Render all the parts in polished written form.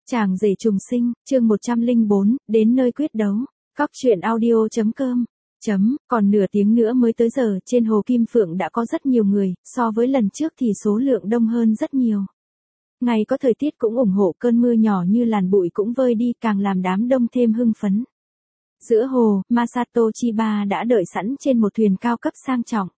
Chàng rể trùng sinh, chương 104, đến nơi quyết đấu. Góc truyện audio.com. Còn nửa tiếng nữa mới tới giờ, trên Hồ Kim Phượng đã có rất nhiều người, so với lần trước thì số lượng đông hơn rất nhiều. Ngày có thời tiết cũng ủng hộ, cơn mưa nhỏ như làn bụi cũng vơi đi, càng làm đám đông thêm hưng phấn. Giữa hồ, Masato Chiba đã đợi sẵn trên một thuyền cao cấp sang trọng.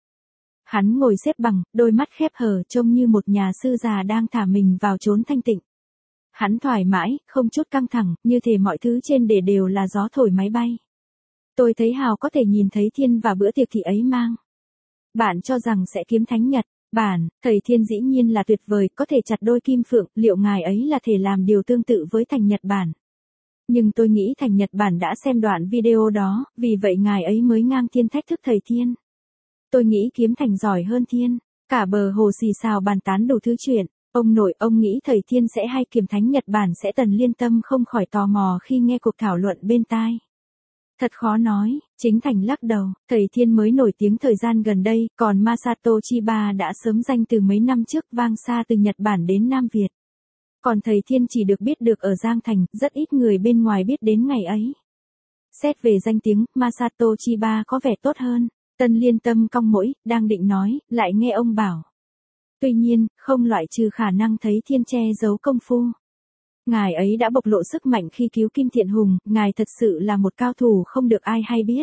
Hắn ngồi xếp bằng, đôi mắt khép hờ, trông như một nhà sư già đang thả mình vào chốn thanh tịnh. Hắn thoải mái, không chút căng thẳng, như thể mọi thứ trên đề đều là gió thổi máy bay. Tôi thấy hào có thể nhìn thấy Thiên và bữa tiệc thị ấy mang. Bạn cho rằng sẽ kiếm thánh Nhật Bản, thầy Thiên dĩ nhiên là tuyệt vời, có thể chặt đôi kim phượng, liệu ngài ấy là thể làm điều tương tự với thành Nhật Bản? Nhưng tôi nghĩ thành Nhật Bản đã xem đoạn video đó, vì vậy ngài ấy mới ngang Thiên thách thức thầy Thiên. Tôi nghĩ kiếm thành giỏi hơn Thiên. Cả bờ hồ xì xào bàn tán đủ thứ chuyện. Ông nội, ông nghĩ thầy Thiên sẽ hay kiếm thánh Nhật Bản sẽ? Tần Liên Tâm không khỏi tò mò khi nghe cuộc thảo luận bên tai. Thật khó nói, Chính Thành lắc đầu, thầy Thiên mới nổi tiếng thời gian gần đây, còn Masato Chiba đã sớm danh từ mấy năm trước, vang xa từ Nhật Bản đến Nam Việt. Còn thầy Thiên chỉ được biết được ở Giang Thành, rất ít người bên ngoài biết đến ngày ấy. Xét về danh tiếng, Masato Chiba có vẻ tốt hơn. Tân Liên Tâm cong mũi, đang định nói, lại nghe ông bảo. Tuy nhiên, không loại trừ khả năng thấy Thiên che giấu công phu. Ngài ấy đã bộc lộ sức mạnh khi cứu Kim Thiện Hùng, ngài thật sự là một cao thủ không được ai hay biết.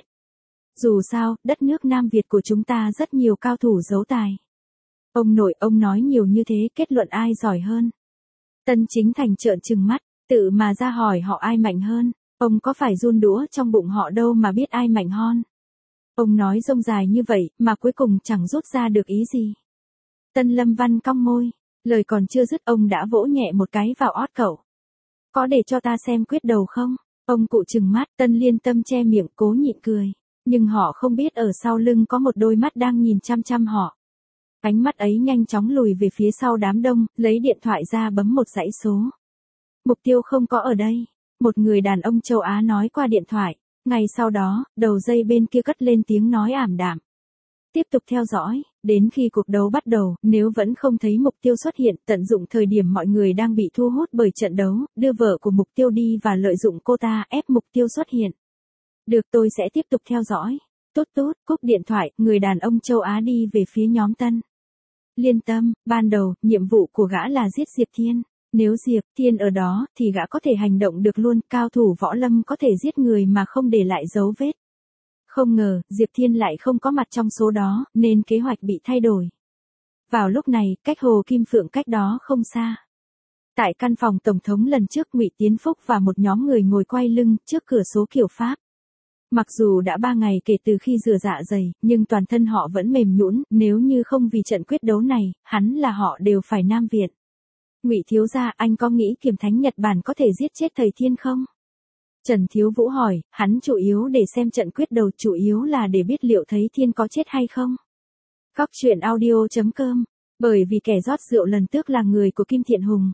Dù sao, đất nước Nam Việt của chúng ta rất nhiều cao thủ giấu tài. Ông nội, ông nói nhiều như thế, kết luận ai giỏi hơn? Tân Chính Thành trợn trừng mắt, tự mà ra hỏi họ ai mạnh hơn, ông có phải run đũa trong bụng họ đâu mà biết ai mạnh hơn. Ông nói rông dài như vậy, mà cuối cùng chẳng rút ra được ý gì. Tân Lâm Văn cong môi, lời còn chưa dứt ông đã vỗ nhẹ một cái vào ót cậu. Có để cho ta xem quyết đầu không? Ông cụ trừng mắt, Tân Liên Tâm che miệng cố nhịn cười. Nhưng họ không biết ở sau lưng có một đôi mắt đang nhìn chăm chăm họ. Ánh mắt ấy nhanh chóng lùi về phía sau đám đông, lấy điện thoại ra bấm một dãy số. Mục tiêu không có ở đây. Một người đàn ông châu Á nói qua điện thoại. Ngay sau đó, đầu dây bên kia cất lên tiếng nói ảm đạm. Tiếp tục theo dõi, đến khi cuộc đấu bắt đầu, nếu vẫn không thấy mục tiêu xuất hiện, tận dụng thời điểm mọi người đang bị thu hút bởi trận đấu, đưa vợ của mục tiêu đi và lợi dụng cô ta ép mục tiêu xuất hiện. Được, tôi sẽ tiếp tục theo dõi. Tút tút, cúp điện thoại, người đàn ông châu Á đi về phía nhóm Tân Liên Tâm. Ban đầu, nhiệm vụ của gã là giết Diệp Thiên. Nếu Diệp Thiên ở đó, thì gã có thể hành động được luôn, cao thủ võ lâm có thể giết người mà không để lại dấu vết. Không ngờ, Diệp Thiên lại không có mặt trong số đó, nên kế hoạch bị thay đổi. Vào lúc này, cách Hồ Kim Phượng cách đó không xa. Tại căn phòng tổng thống lần trước, Ngụy Tiến Phúc và một nhóm người ngồi quay lưng trước cửa số kiểu Pháp. Mặc dù đã 3 ngày kể từ khi rửa dạ dày, nhưng toàn thân họ vẫn mềm nhũn, nếu như không vì trận quyết đấu này, hắn là họ đều phải Nam Viện. Ngụy thiếu gia, anh có nghĩ kiếm thánh Nhật Bản có thể giết chết thầy Thiên không? Trần Thiếu Vũ hỏi, hắn chủ yếu để xem trận quyết đầu, chủ yếu là để biết liệu thấy Thiên có chết hay không. Góc truyện audio.com. Bởi vì kẻ rót rượu lần trước là người của Kim Thiện Hùng.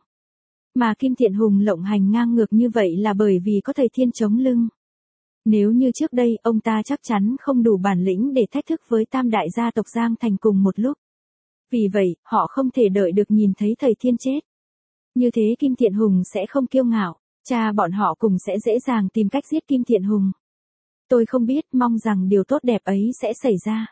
Mà Kim Thiện Hùng lộng hành ngang ngược như vậy là bởi vì có thầy Thiên chống lưng. Nếu như trước đây, ông ta chắc chắn không đủ bản lĩnh để thách thức với tam đại gia tộc Giang Thành cùng một lúc. Vì vậy, họ không thể đợi được nhìn thấy thầy Thiên chết. Như thế Kim Thiện Hùng sẽ không kiêu ngạo. Cha bọn họ cùng sẽ dễ dàng tìm cách giết Kim Thiện Hùng. Tôi không biết, mong rằng điều tốt đẹp ấy sẽ xảy ra.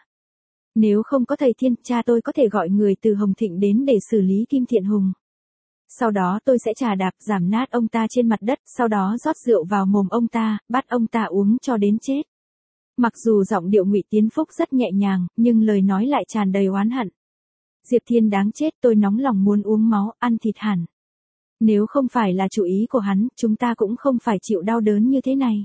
Nếu không có thầy Thiên, cha tôi có thể gọi người từ Hồng Thịnh đến để xử lý Kim Thiện Hùng. Sau đó tôi sẽ chà đạp giảm nát ông ta trên mặt đất, sau đó rót rượu vào mồm ông ta, bắt ông ta uống cho đến chết. Mặc dù giọng điệu Ngụy Tiến Phúc rất nhẹ nhàng, nhưng lời nói lại tràn đầy oán hận. Diệp Thiên đáng chết, tôi nóng lòng muốn uống máu, ăn thịt hẳn. Nếu không phải là chủ ý của hắn, chúng ta cũng không phải chịu đau đớn như thế này.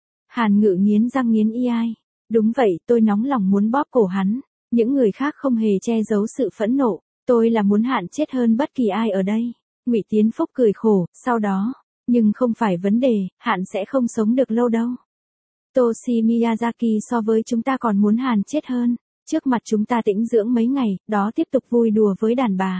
Hàn Ngự nghiến răng nghiến y. Đúng vậy, tôi nóng lòng muốn bóp cổ hắn. Những người khác không hề che giấu sự phẫn nộ. Tôi là muốn hạn chết hơn bất kỳ ai ở đây. Ngụy Tiến Phúc cười khổ, sau đó. Nhưng không phải vấn đề, hạn sẽ không sống được lâu đâu. Toshi Miyazaki so với chúng ta còn muốn Hàn chết hơn. Trước mặt chúng ta tĩnh dưỡng mấy ngày, đó tiếp tục vui đùa với đàn bà.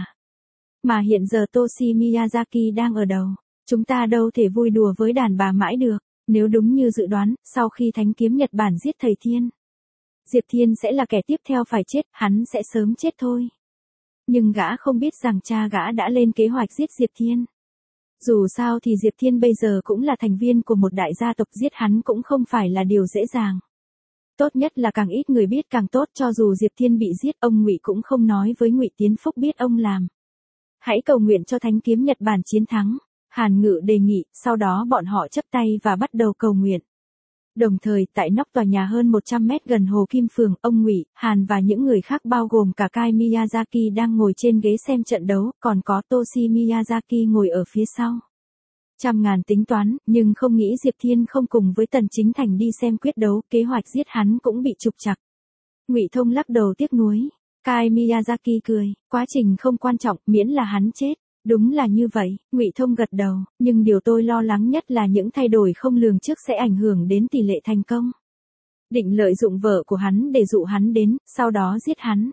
Mà hiện giờ Toshi Miyazaki đang ở đầu. Chúng ta đâu thể vui đùa với đàn bà mãi được. Nếu đúng như dự đoán, sau khi Thánh Kiếm Nhật Bản giết thầy Thiên, Diệp Thiên sẽ là kẻ tiếp theo phải chết, hắn sẽ sớm chết thôi. Nhưng gã không biết rằng cha gã đã lên kế hoạch giết Diệp Thiên. Dù sao thì Diệp Thiên bây giờ cũng là thành viên của một đại gia tộc, giết hắn cũng không phải là điều dễ dàng. Tốt nhất là càng ít người biết càng tốt, cho dù Diệp Thiên bị giết, ông Ngụy cũng không nói với Ngụy Tiến Phúc biết ông làm. Hãy cầu nguyện cho Thánh kiếm Nhật Bản chiến thắng, Hàn Ngự đề nghị, sau đó bọn họ chấp tay và bắt đầu cầu nguyện. Đồng thời, tại nóc tòa nhà hơn 100 mét gần Hồ Kim Phường, ông Ngụy, Hàn và những người khác bao gồm cả Kai Miyazaki đang ngồi trên ghế xem trận đấu, còn có Toshi Miyazaki ngồi ở phía sau. Trăm ngàn tính toán, nhưng không nghĩ Diệp Thiên không cùng với Tần Chính Thành đi xem quyết đấu, kế hoạch giết hắn cũng bị trục trặc. Ngụy Thông lắc đầu tiếc nuối. Kai Miyazaki cười, quá trình không quan trọng, miễn là hắn chết. Đúng là như vậy, Ngụy Thông gật đầu, nhưng điều tôi lo lắng nhất là những thay đổi không lường trước sẽ ảnh hưởng đến tỷ lệ thành công. Định lợi dụng vợ của hắn để dụ hắn đến, sau đó giết hắn.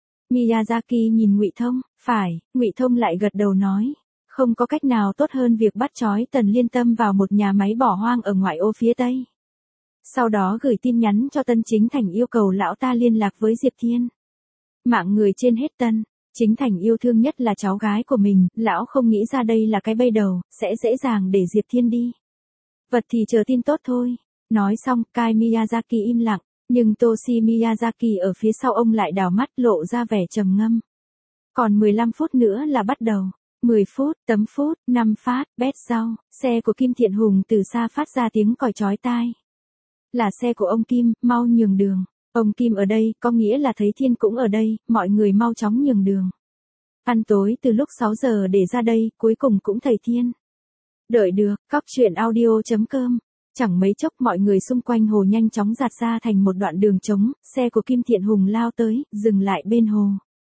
Miyazaki nhìn Ngụy Thông, phải, Ngụy Thông lại gật đầu nói. Không có cách nào tốt hơn việc bắt trói Tần Liên Tâm vào một nhà máy bỏ hoang ở ngoại ô phía Tây. Sau đó gửi tin nhắn cho Tân Chính Thành yêu cầu lão ta liên lạc với Diệp Thiên. Mạng người trên hết Tân Chính Thành yêu thương nhất là cháu gái của mình, lão không nghĩ ra đây là cái bẫy đầu, sẽ dễ dàng để Diệp Thiên đi. Vật thì chờ tin tốt thôi. Nói xong, Kai Miyazaki im lặng, nhưng Toshi Miyazaki ở phía sau ông lại đảo mắt lộ ra vẻ trầm ngâm. Còn 15 phút nữa là bắt đầu. 10 phút, tấm phút, 5 phát, bét sau, xe của Kim Thiện Hùng từ xa phát ra tiếng còi chói tai. Là xe của ông Kim, mau nhường đường. Ông Kim ở đây, có nghĩa là thấy Thiên cũng ở đây, mọi người mau chóng nhường đường. Ăn tối từ lúc 6 giờ để ra đây, cuối cùng cũng thấy Thiên. Đợi được, cóc truyện audio.com. Chẳng mấy chốc mọi người xung quanh hồ nhanh chóng dạt ra thành một đoạn đường trống, xe của Kim Thiện Hùng lao tới, dừng lại bên hồ.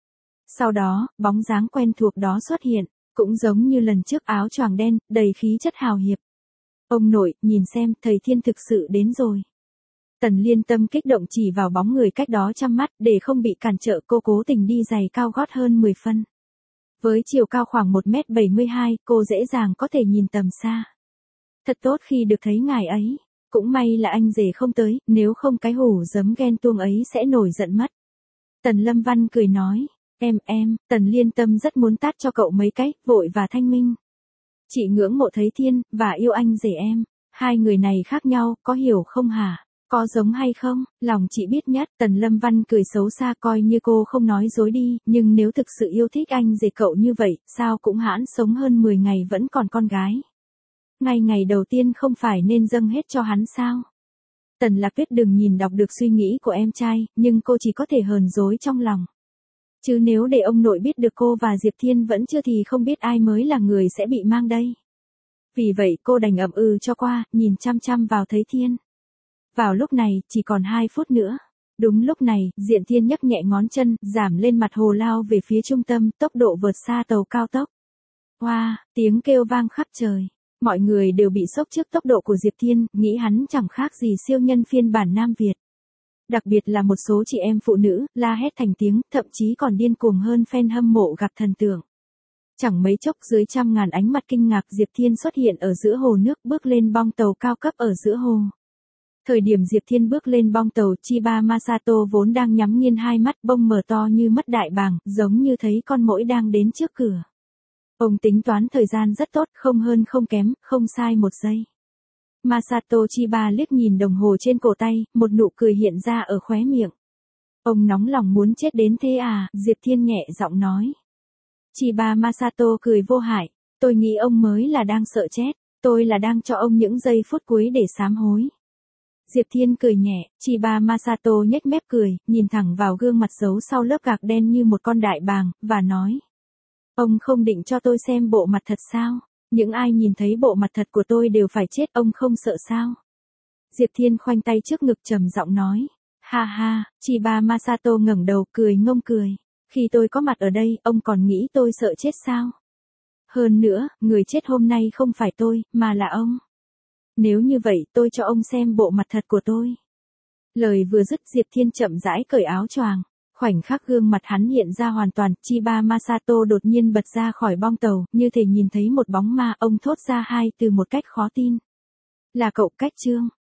Sau đó, bóng dáng quen thuộc đó xuất hiện. Cũng giống như lần trước, áo choàng đen, đầy khí chất hào hiệp. Ông nội, nhìn xem, thầy Thiên thực sự đến rồi. Tần Liên Tâm kích động chỉ vào bóng người cách đó trăm mắt, để không bị cản trở cô cố tình đi giày cao gót hơn 10 phân. Với chiều cao khoảng 1m72, cô dễ dàng có thể nhìn tầm xa. Thật tốt khi được thấy ngài ấy. Cũng may là anh rể không tới, nếu không cái hổ giấm ghen tuông ấy sẽ nổi giận mất. Tần Lâm Văn cười nói. Em, Tần Liên Tâm rất muốn tát cho cậu mấy cái, vội và thanh minh. Chị ngưỡng mộ thấy Thiên, và yêu anh rể em. Hai người này khác nhau, có hiểu không hả? Có giống hay không? Lòng chị biết nhất. Tần Lâm Văn cười xấu xa, coi như cô không nói dối đi, nhưng nếu thực sự yêu thích anh rể cậu như vậy, sao cũng hãn sống hơn 10 ngày vẫn còn con gái. Ngay ngày đầu tiên không phải nên dâng hết cho hắn sao? Tần Lạc Tuyết đừng nhìn đọc được suy nghĩ của em trai, nhưng cô chỉ có thể hờn dỗi trong lòng. Chứ nếu để ông nội biết được cô và Diệp Thiên vẫn chưa thì không biết ai mới là người sẽ bị mang đây. Vì vậy cô đành ậm ừ cho qua, nhìn chăm chăm vào thấy Thiên. Vào lúc này, chỉ còn 2 phút nữa. Đúng lúc này, Diện Thiên nhấc nhẹ ngón chân, giảm lên mặt hồ lao về phía trung tâm, tốc độ vượt xa tàu cao tốc. Wow, tiếng kêu vang khắp trời. Mọi người đều bị sốc trước tốc độ của Diệp Thiên, nghĩ hắn chẳng khác gì siêu nhân phiên bản Nam Việt. Đặc biệt là một số chị em phụ nữ, la hét thành tiếng, thậm chí còn điên cuồng hơn fan hâm mộ gặp thần tượng. Chẳng mấy chốc dưới trăm ngàn ánh mặt kinh ngạc, Diệp Thiên xuất hiện ở giữa hồ nước, bước lên bong tàu cao cấp ở giữa hồ. Thời điểm Diệp Thiên bước lên bong tàu, Chiba Masato vốn đang nhắm nghiền hai mắt, bông mở to như mất đại bàng, giống như thấy con muỗi đang đến trước cửa. Ông tính toán thời gian rất tốt, không hơn không kém, không sai một giây. Masato Chiba liếc nhìn đồng hồ trên cổ tay, một nụ cười hiện ra ở khóe miệng. Ông nóng lòng muốn chết đến thế à? Diệp Thiên nhẹ giọng nói. Chiba Masato cười vô hại, tôi nghĩ ông mới là đang sợ chết, tôi là đang cho ông những giây phút cuối để sám hối. Diệp Thiên cười nhẹ, Chiba Masato nhếch mép cười, nhìn thẳng vào gương mặt xấu sau lớp gạc đen như một con đại bàng, và nói. Ông không định cho tôi xem bộ mặt thật sao? Những ai nhìn thấy bộ mặt thật của tôi đều phải chết, ông không sợ sao? Diệp Thiên khoanh tay trước ngực trầm giọng nói. Ha ha, Chiba Masato ngẩng đầu cười ngông cười. Khi tôi có mặt ở đây, ông còn nghĩ tôi sợ chết sao? Hơn nữa, người chết hôm nay không phải tôi, mà là ông. Nếu như vậy, tôi cho ông xem bộ mặt thật của tôi. Lời vừa dứt, Diệp Thiên chậm rãi cởi áo choàng. Khoảnh khắc gương mặt hắn hiện ra hoàn toàn, Chiba Masato đột nhiên bật ra khỏi bong tàu, như thể nhìn thấy một bóng ma, ông thốt ra hai từ một cách khó tin. Là cậu Cách Trương.